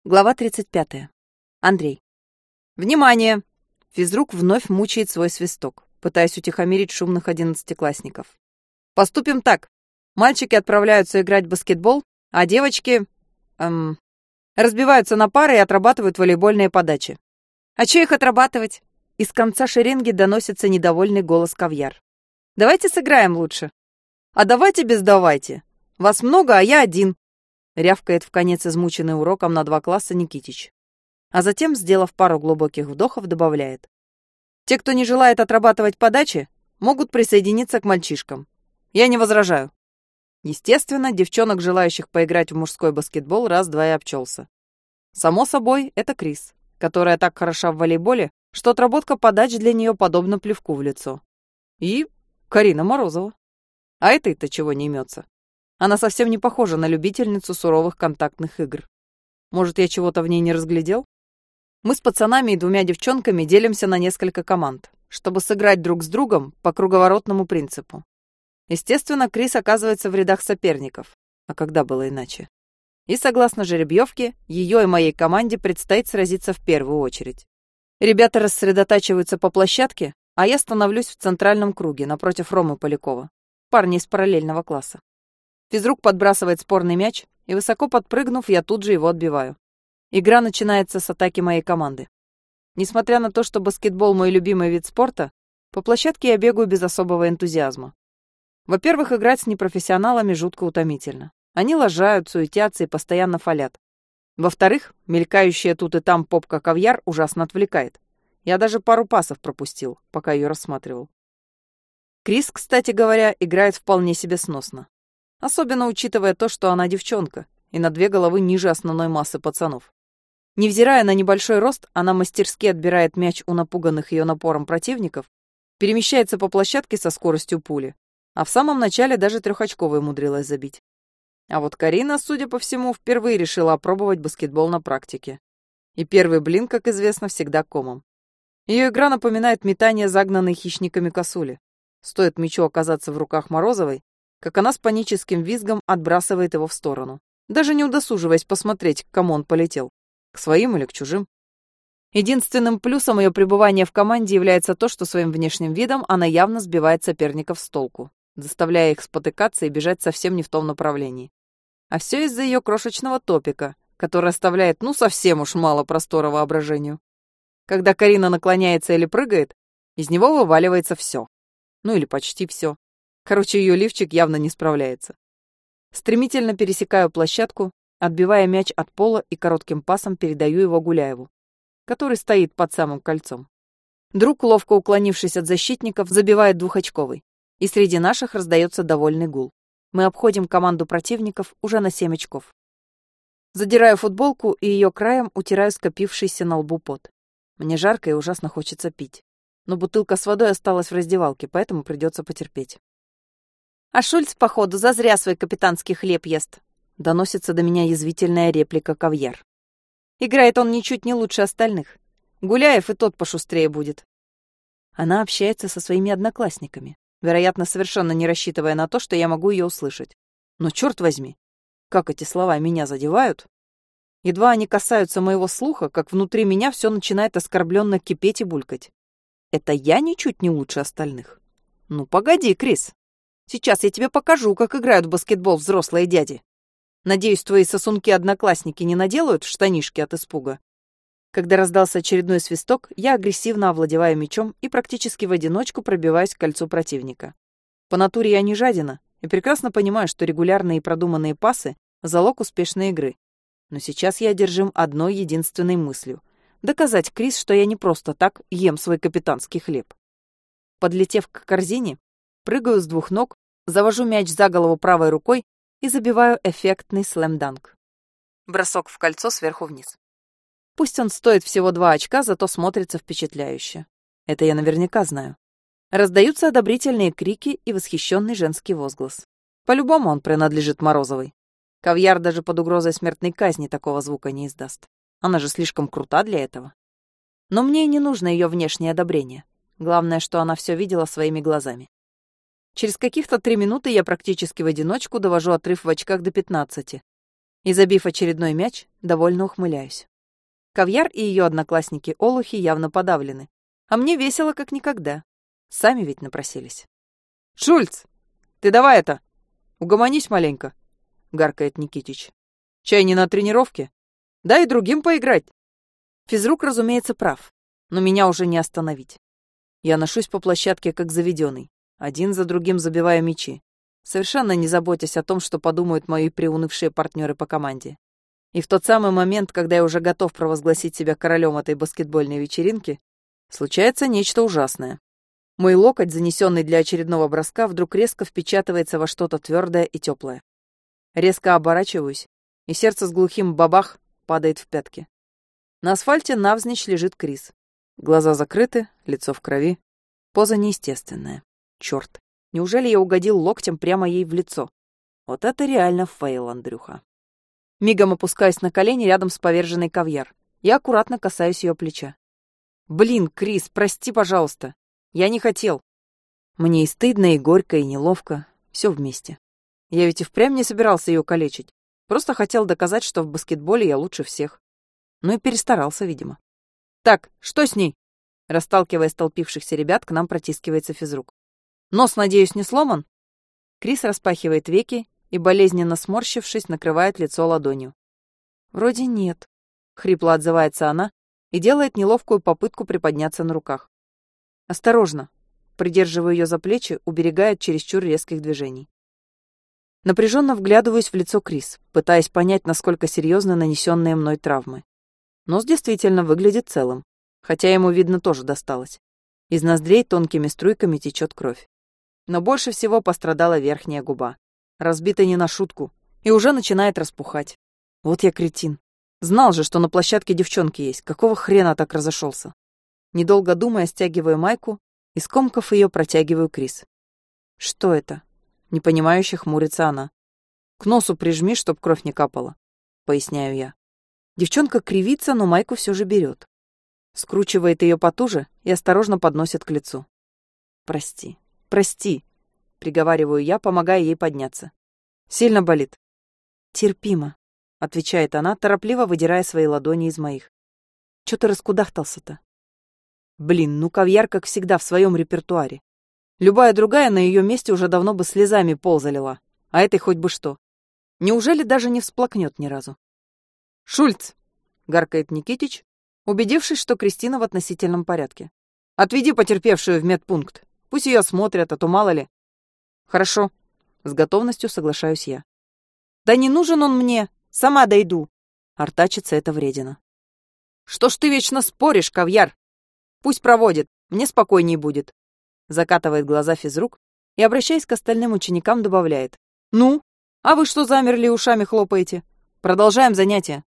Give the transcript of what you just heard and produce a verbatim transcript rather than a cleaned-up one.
Глава тридцать пятая. Андрей. Внимание! Физрук вновь мучает свой свисток, пытаясь утихомирить шумных одиннадцатиклассников. Поступим так. Мальчики отправляются играть в баскетбол, а девочки... Эм, разбиваются на пары и отрабатывают волейбольные подачи. А чё их отрабатывать? Из конца шеренги доносится недовольный голос Кавьяр. Давайте сыграем лучше. А давайте без давайте. Вас много, а я один. Рявкает вконец измученный уроком на два класса Никитич. А затем, сделав пару глубоких вдохов, добавляет. Те, кто не желает отрабатывать подачи, могут присоединиться к мальчишкам. Я не возражаю. Естественно, девчонок, желающих поиграть в мужской баскетбол, раз-два и обчелся. Само собой, это Крис, которая так хороша в волейболе, что отработка подач для нее подобна плевку в лицо. И Карина Морозова. А этой-то чего не имется? Она совсем не похожа на любительницу суровых контактных игр. Может, я чего-то в ней не разглядел? Мы с пацанами и двумя девчонками делимся на несколько команд, чтобы сыграть друг с другом по круговоротному принципу. Естественно, Крис оказывается в рядах соперников. А когда было иначе? И согласно жеребьевке, ее и моей команде предстоит сразиться в первую очередь. Ребята рассредотачиваются по площадке, а я становлюсь в центральном круге напротив Ромы Полякова, парня из параллельного класса. Физрук подбрасывает спорный мяч, и, высоко подпрыгнув, я тут же его отбиваю. Игра начинается с атаки моей команды. Несмотря на то, что баскетбол мой любимый вид спорта, по площадке я бегаю без особого энтузиазма. Во-первых, играть с непрофессионалами жутко утомительно. Они лажают, суетятся и постоянно фалят. Во-вторых, мелькающая тут и там попка Кавьяр ужасно отвлекает. Я даже пару пасов пропустил, пока ее рассматривал. Крис, кстати говоря, играет вполне себе сносно. Особенно учитывая то, что она девчонка и на две головы ниже основной массы пацанов. Невзирая на небольшой рост, она мастерски отбирает мяч у напуганных ее напором противников, перемещается по площадке со скоростью пули, а в самом начале даже трехочковой умудрилась забить. А вот Карина, судя по всему, впервые решила опробовать баскетбол на практике. И первый блин, как известно, всегда комом. Ее игра напоминает метание загнанной хищниками косули. Стоит мячу оказаться в руках Морозовой, как она с паническим визгом отбрасывает его в сторону, даже не удосуживаясь посмотреть, к кому он полетел, к своим или к чужим. Единственным плюсом ее пребывания в команде является то, что своим внешним видом она явно сбивает соперников с толку, заставляя их спотыкаться и бежать совсем не в том направлении. А все из-за ее крошечного топика, который оставляет ну совсем уж мало простора воображению. Когда Карина наклоняется или прыгает, из него вываливается все. Ну или почти все. Короче, ее лифчик явно не справляется. Стремительно пересекаю площадку, отбивая мяч от пола и коротким пасом передаю его Гуляеву, который стоит под самым кольцом. Друг, ловко уклонившись от защитников, забивает двухочковый, и среди наших раздается довольный гул. Мы обходим команду противников уже на семь очков. Задираю футболку и ее краем утираю скопившийся на лбу пот. Мне жарко и ужасно хочется пить. Но бутылка с водой осталась в раздевалке, поэтому придется потерпеть. «А Шульц, походу, зазря свой капитанский хлеб ест», — доносится до меня язвительная реплика Кавьяр. «Играет он ничуть не лучше остальных. Гуляев и тот пошустрее будет». Она общается со своими одноклассниками, вероятно, совершенно не рассчитывая на то, что я могу ее услышать. Но черт возьми, как эти слова меня задевают. Едва они касаются моего слуха, как внутри меня все начинает оскорбленно кипеть и булькать. Это я ничуть не лучше остальных? Ну, погоди, Крис. Сейчас я тебе покажу, как играют в баскетбол взрослые дяди. Надеюсь, твои сосунки-одноклассники не наделают штанишки от испуга. Когда раздался очередной свисток, я агрессивно овладеваю мячом и практически в одиночку пробиваюсь к кольцу противника. По натуре я не жадина и прекрасно понимаю, что регулярные и продуманные пасы – залог успешной игры. Но сейчас я одержим одной единственной мыслью – доказать Крис, что я не просто так ем свой капитанский хлеб. Подлетев к корзине, прыгаю с двух ног, завожу мяч за голову правой рукой и забиваю эффектный слэм-данк. Бросок в кольцо сверху вниз. Пусть он стоит всего два очка, зато смотрится впечатляюще. Это я наверняка знаю. Раздаются одобрительные крики и восхищенный женский возглас. По-любому он принадлежит Морозовой. Кавьяр даже под угрозой смертной казни такого звука не издаст. Она же слишком крута для этого. Но мне и не нужно ее внешнее одобрение. Главное, что она все видела своими глазами. Через каких-то три минуты я практически в одиночку довожу отрыв в очках до пятнадцати. И, забив очередной мяч, довольно ухмыляюсь. Кавьяр и ее одноклассники-олухи явно подавлены. А мне весело как никогда. Сами ведь напросились. «Шульц, ты давай это, угомонись маленько», — гаркает Никитич. «Чай не на тренировке? Дай другим поиграть». Физрук, разумеется, прав, но меня уже не остановить. Я ношусь по площадке как заведенный, один за другим забивая мячи, совершенно не заботясь о том, что подумают мои приунывшие партнеры по команде. И в тот самый момент, когда я уже готов провозгласить себя королем этой баскетбольной вечеринки, случается нечто ужасное. Мой локоть, занесенный для очередного броска, вдруг резко впечатывается во что-то твердое и теплое. Резко оборачиваюсь, и сердце с глухим бабах падает в пятки. На асфальте навзничь лежит Крис. Глаза закрыты, лицо в крови. Поза неестественная. Черт, неужели я угодил локтем прямо ей в лицо? Вот это реально фейл, Андрюха. Мигом опускаюсь на колени рядом с поверженной Кавьяр. Я аккуратно касаюсь ее плеча. «Блин, Крис, прости, пожалуйста. Я не хотел». Мне и стыдно, и горько, и неловко. Все вместе. Я ведь и впрямь не собирался ее калечить. Просто хотел доказать, что в баскетболе я лучше всех. Ну и перестарался, видимо. «Так, что с ней?» Расталкивая столпившихся ребят, к нам протискивается физрук. «Нос, надеюсь, не сломан?» Крис распахивает веки и, болезненно сморщившись, накрывает лицо ладонью. «Вроде нет», — хрипло отзывается она и делает неловкую попытку приподняться на руках. «Осторожно», — придерживаю ее за плечи, уберегая от чересчур резких движений. Напряженно вглядываюсь в лицо Крис, пытаясь понять, насколько серьезны нанесенные мной травмы. Нос действительно выглядит целым, хотя ему, видно, тоже досталось. Из ноздрей тонкими струйками течет кровь. Но больше всего пострадала верхняя губа. Разбита не на шутку, и уже начинает распухать. Вот я кретин. Знал же, что на площадке девчонки есть. Какого хрена так разошелся? Недолго думая, стягиваю майку и, скомкав ее, протягиваю Крис. «Что это?» Непонимающе хмурится она. «К носу прижми, чтоб кровь не капала», — поясняю я. Девчонка кривится, но майку все же берет. Скручивает ее потуже и осторожно подносит к лицу. «Прости, прости», — приговариваю я, помогая ей подняться. «Сильно болит?» «Терпимо», — отвечает она, торопливо выдирая свои ладони из моих. «Чё ты раскудахтался-то?» Блин, ну Кавьяр, как всегда, в своем репертуаре. Любая другая на ее месте уже давно бы слезами пол залила, а этой хоть бы что. Неужели даже не всплакнет ни разу? «Шульц!» — гаркает Никитич, убедившись, что Кристина в относительном порядке. «Отведи потерпевшую в медпункт. Пусть ее осмотрят, а то мало ли». «Хорошо», — с готовностью соглашаюсь я. «Да не нужен он мне, сама дойду», — артачится эта вредина. «Что ж ты вечно споришь, Кавьяр? Пусть проводит, мне спокойней будет», — закатывает глаза физрук и, обращаясь к остальным ученикам, добавляет. «Ну, а вы что замерли и ушами хлопаете? Продолжаем занятия».